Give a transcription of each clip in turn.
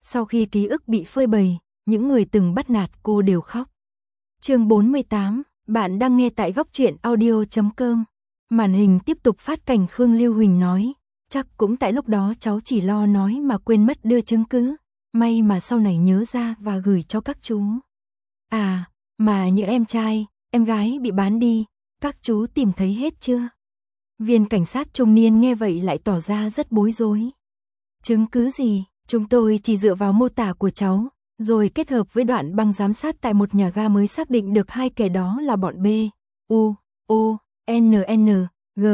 Sau khi ký ức bị phơi bày, những người từng bắt nạt cô đều khóc. Chương 48, bạn đang nghe tại góc truyện audio.com. Màn hình tiếp tục phát cảnh Khương Lưu Huỳnh nói, chắc cũng tại lúc đó cháu chỉ lo nói mà quên mất đưa chứng cứ, may mà sau này nhớ ra và gửi cho các chú. À, mà những em trai, em gái bị bán đi, các chú tìm thấy hết chưa? Viên cảnh sát trung niên nghe vậy lại tỏ ra rất bối rối. Chứng cứ gì? Chúng tôi chỉ dựa vào mô tả của cháu, rồi kết hợp với đoạn băng giám sát tại một nhà ga mới xác định được hai kẻ đó là bọn B, U, O, N, G,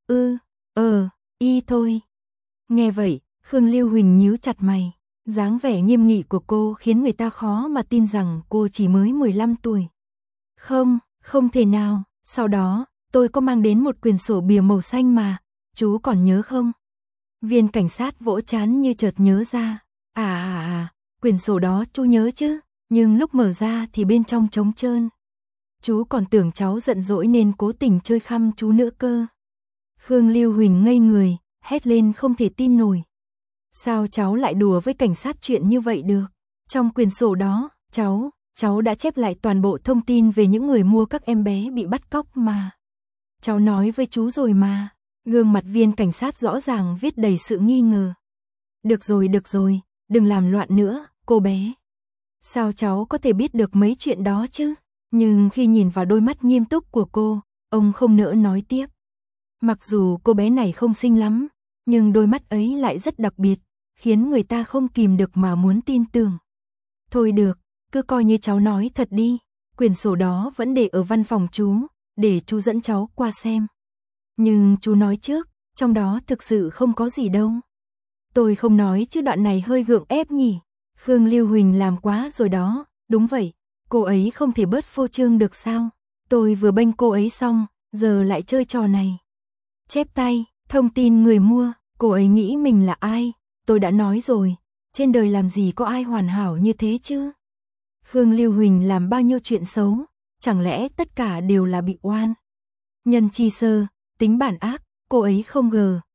I thôi. Nghe vậy, Khương Lưu Huỳnh nhíu chặt mày, dáng vẻ nghiêm nghị của cô khiến người ta khó mà tin rằng cô chỉ mới 15 tuổi. Không thể nào, sau đó, tôi có mang đến một quyển sổ bìa màu xanh mà, chú còn nhớ không? Viên cảnh sát vỗ trán như chợt nhớ ra, quyển sổ đó chú nhớ chứ, nhưng lúc mở ra thì bên trong trống trơn. Chú còn tưởng cháu giận dỗi nên cố tình chơi khăm chú nữa cơ. Khương Lưu Huỳnh ngây người, hét lên không thể tin nổi. Sao cháu lại đùa với cảnh sát chuyện như vậy được? Trong quyển sổ đó, cháu đã chép lại toàn bộ thông tin về những người mua các em bé bị bắt cóc mà. Cháu nói với chú rồi mà. Gương mặt viên cảnh sát rõ ràng viết đầy sự nghi ngờ. Được rồi, đừng làm loạn nữa, cô bé. Sao cháu có thể biết được mấy chuyện đó chứ? Nhưng khi nhìn vào đôi mắt nghiêm túc của cô, ông không nỡ nói tiếp. Mặc dù cô bé này không xinh lắm, nhưng đôi mắt ấy lại rất đặc biệt, khiến người ta không kìm được mà muốn tin tưởng. Thôi được, cứ coi như cháu nói thật đi, quyển sổ đó vẫn để ở văn phòng chú, để chú dẫn cháu qua xem. Nhưng chú nói trước, trong đó thực sự không có gì đâu. Tôi không nói chứ đoạn này hơi gượng ép nhỉ. Khương Lưu Huỳnh làm quá rồi đó, đúng vậy, cô ấy không thể bớt phô trương được sao? Tôi vừa bênh cô ấy xong, giờ lại chơi trò này. Chép tay, thông tin người mua, cô ấy nghĩ mình là ai? Tôi đã nói rồi, trên đời làm gì có ai hoàn hảo như thế chứ? Khương Lưu Huỳnh làm bao nhiêu chuyện xấu, chẳng lẽ tất cả đều là bị oan? Nhân chi sơ, tính bản ác, cô ấy không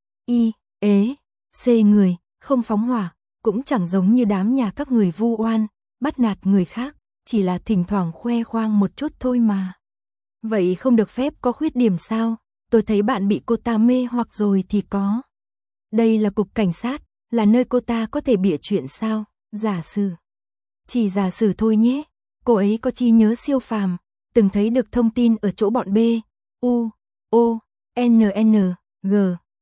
C người, không phóng hỏa, cũng chẳng giống như đám nhà các người vu oan, bắt nạt người khác, chỉ là thỉnh thoảng khoe khoang một chút thôi mà. Vậy không được phép có khuyết điểm sao? Tôi thấy bạn bị cô ta mê hoặc rồi thì có. Đây là cục cảnh sát, là nơi cô ta có thể bịa chuyện sao? Giả sử. Chỉ giả sử thôi nhé, cô ấy có trí nhớ siêu phàm, từng thấy được thông tin ở chỗ bọn B, U, O, N, G,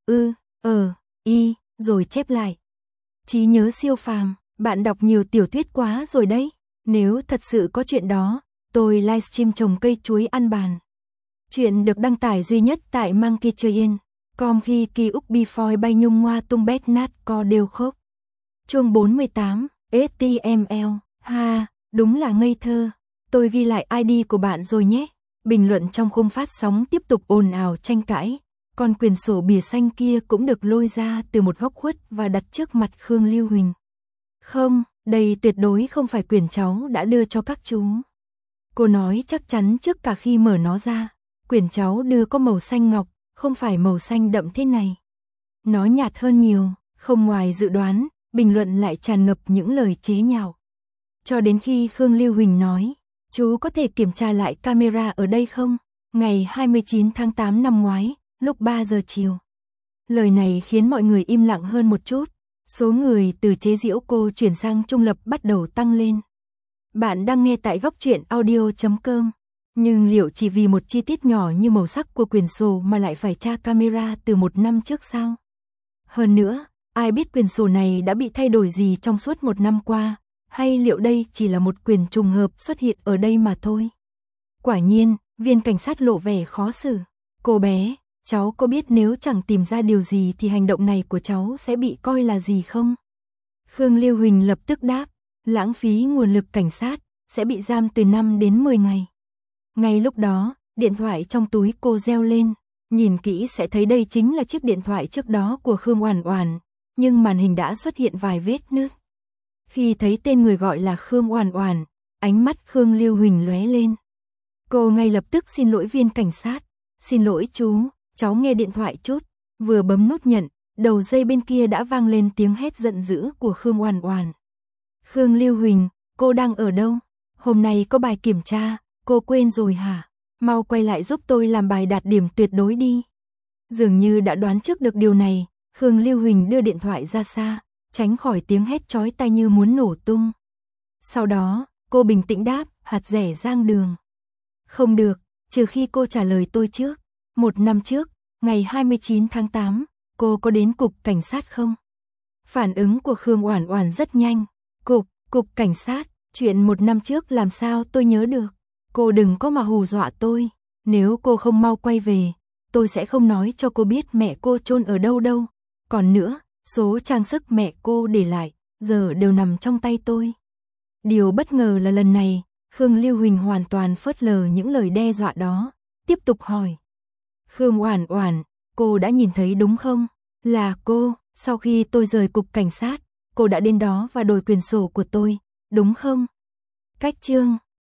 I, rồi chép lại. Trí nhớ siêu phàm, bạn đọc nhiều tiểu thuyết quá rồi đấy. Nếu thật sự có chuyện đó, tôi livestream trồng cây chuối ăn bàn. Chuyện được đăng tải duy nhất tại Monkeychain.com khi kỳ úc before bay nhung hoa tung bét nát co đều khốc. Chương 48, HTML, đúng là ngây thơ. Tôi ghi lại ID của bạn rồi nhé. Bình luận trong khung phát sóng tiếp tục ồn ào tranh cãi. Còn quyển sổ bìa xanh kia cũng được lôi ra từ một góc khuất và đặt trước mặt Khương Lưu Huỳnh. Không, đây tuyệt đối không phải quyển cháu đã đưa cho các chú. Cô nói chắc chắn trước cả khi mở nó ra. Quyển cháu đưa có màu xanh ngọc, không phải màu xanh đậm thế này. Nó nhạt hơn nhiều, không ngoài dự đoán, bình luận lại tràn ngập những lời chế nhạo. Cho đến khi Khương Lưu Huỳnh nói, chú có thể kiểm tra lại camera ở đây không? Ngày 29 tháng 8 năm ngoái, lúc 3 giờ chiều. Lời này khiến mọi người im lặng hơn một chút. Số người từ chế giễu cô chuyển sang trung lập bắt đầu tăng lên. Bạn đang nghe tại góc truyện audio.com. Nhưng liệu chỉ vì một chi tiết nhỏ như màu sắc của quyển sổ mà lại phải tra camera từ một năm trước sao? Hơn nữa, ai biết quyển sổ này đã bị thay đổi gì trong suốt một năm qua, hay liệu đây chỉ là một quyển trùng hợp xuất hiện ở đây mà thôi? Quả nhiên, viên cảnh sát lộ vẻ khó xử. Cô bé, cháu có biết nếu chẳng tìm ra điều gì thì hành động này của cháu sẽ bị coi là gì không? Khương Lưu Huỳnh lập tức đáp, lãng phí nguồn lực cảnh sát, sẽ bị giam từ 5 đến 10 ngày. Ngay lúc đó, điện thoại trong túi cô reo lên, nhìn kỹ sẽ thấy đây chính là chiếc điện thoại trước đó của Khương Oản Oản, nhưng màn hình đã xuất hiện vài vết nứt. Khi thấy tên người gọi là Khương Oản Oản, ánh mắt Khương Lưu Huỳnh lóe lên. Cô ngay lập tức xin lỗi viên cảnh sát, xin lỗi chú, cháu nghe điện thoại chút, vừa bấm nút nhận, đầu dây bên kia đã vang lên tiếng hét giận dữ của Khương Oản Oản. Khương Lưu Huỳnh, cô đang ở đâu? Hôm nay có bài kiểm tra, cô quên rồi hả? Mau quay lại giúp tôi làm bài đạt điểm tuyệt đối đi. Dường như đã đoán trước được điều này, Khương Lưu Huỳnh đưa điện thoại ra xa, tránh khỏi tiếng hét chói tai như muốn nổ tung. Sau đó, cô bình tĩnh đáp, hạt rẻ rang đường. Không được, trừ khi cô trả lời tôi trước. 1 năm trước, ngày 29 tháng 8, cô có đến cục cảnh sát không? Phản ứng của Khương Oản Oản rất nhanh. Cục cảnh sát, chuyện 1 năm trước làm sao tôi nhớ được. Cô đừng có mà hù dọa tôi. Nếu cô không mau quay về, tôi sẽ không nói cho cô biết mẹ cô chôn ở đâu đâu. Còn nữa, số trang sức mẹ cô để lại, giờ đều nằm trong tay tôi. Điều bất ngờ là lần này, Khương Lưu Huỳnh hoàn toàn phớt lờ những lời đe dọa đó, tiếp tục hỏi. Khương Oản Oản, cô đã nhìn thấy đúng không? Là cô, sau khi tôi rời cục cảnh sát, cô đã đến đó và đổi quyền sổ của tôi, đúng không? Cách chương